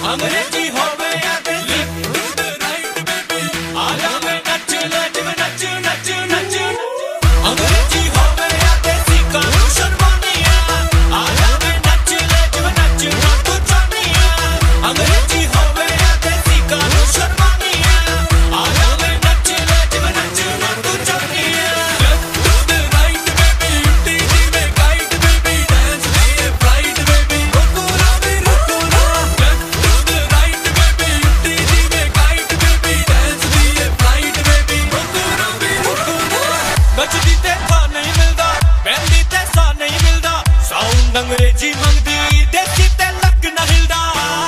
अंग्रेजी होवे या ते left to the right baby आ जावे नच ले जिवें नच नच नच अंग्रेजी होवे या ते सीका नू शर्मानिया आ जावे नच ले जिवें नच ना तू चाहनिया अंग्रेजी होवे या ते सीका नू शर्मानिया आ जावे नच ले जिवें नच ना तू चाहनिया left to the right baby यूटी जिवें गाइड बेबी डांस दिए फ्राइड बेबी रुको ना left to the right baby यूटी जिवें गाइड बेबी डांस दिए फ्राइड बेबी रुको ना नचदी ते था नहीं मिलदा बैंदी ते सा नहीं मिलदा साउंड अंग्रेजी मंगदी देसी ते लक ना हिलदा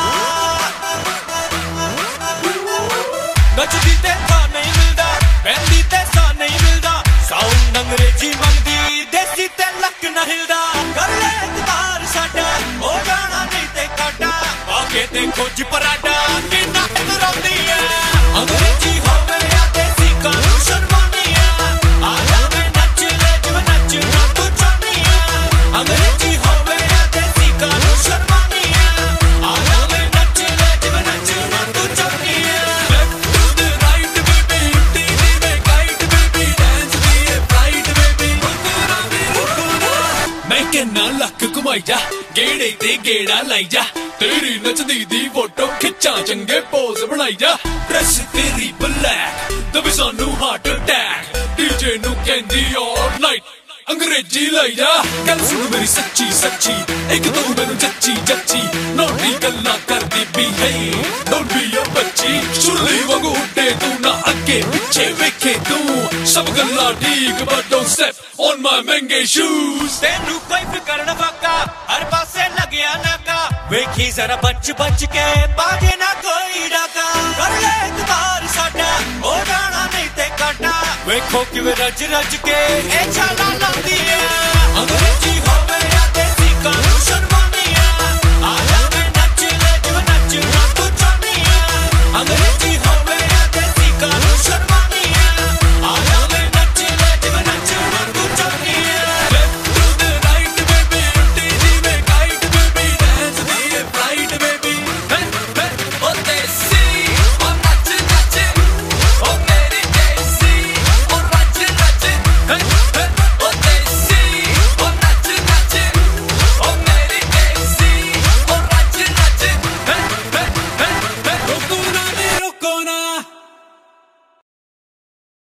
नचदी ते था नहीं मिलदा बैंदी ते सा नहीं मिलदा साउंड अंग्रेजी मंगदी देसी ते लक ना हिलदा कर ले इतबार साडा हो जाना नहीं ते काटा आके ते खोज पराडा कि नक करांदी है अंग्रेजी होवे या देसी कानू शर्मानिया आ जावे नच ले जिवें नच ना तू चाहनिया अंग्रेजी होवे या देसी कानू शर्मानिया आ जावे नच ले जिवें नच ना तू चाहनिया left to the right baby यूटी जिवें गाइड बेबी डांस दिए फ्राइड बेबी रुको ना मैं कहना लक घुमाई जा गेड़े ते गेड़ा लाई जा तेरी नचदी दी फोटो खिच्चा चंगे पोज बनाई जा ड्रेस तेरी ब्लैक दबे सानू हार्ट अटैक डीजे नु कहंदी ऑल नाइट अंग्रेजी लाई जा गल सुन मेरी सच्ची सच्ची एक तू मैनू जच्ची जच्ची नोटी गल्ला करदी भी है डोंट बी अ बच्ची सुरली वांगू उड्डे तू ना अगे पिछे वेखे तू सब गल्ला ठीक but don't step on my महंगे शूज तेनू कोई फिकर ना फाका हर पासे लगया नाका वेखी जरा बच बच के बाजे ना कोई डाका कर ले इतबार साडा हो जाना नहीं ते काटा वेखो किवें रज रज के ए छाला लांदी है अंग्रेजी हो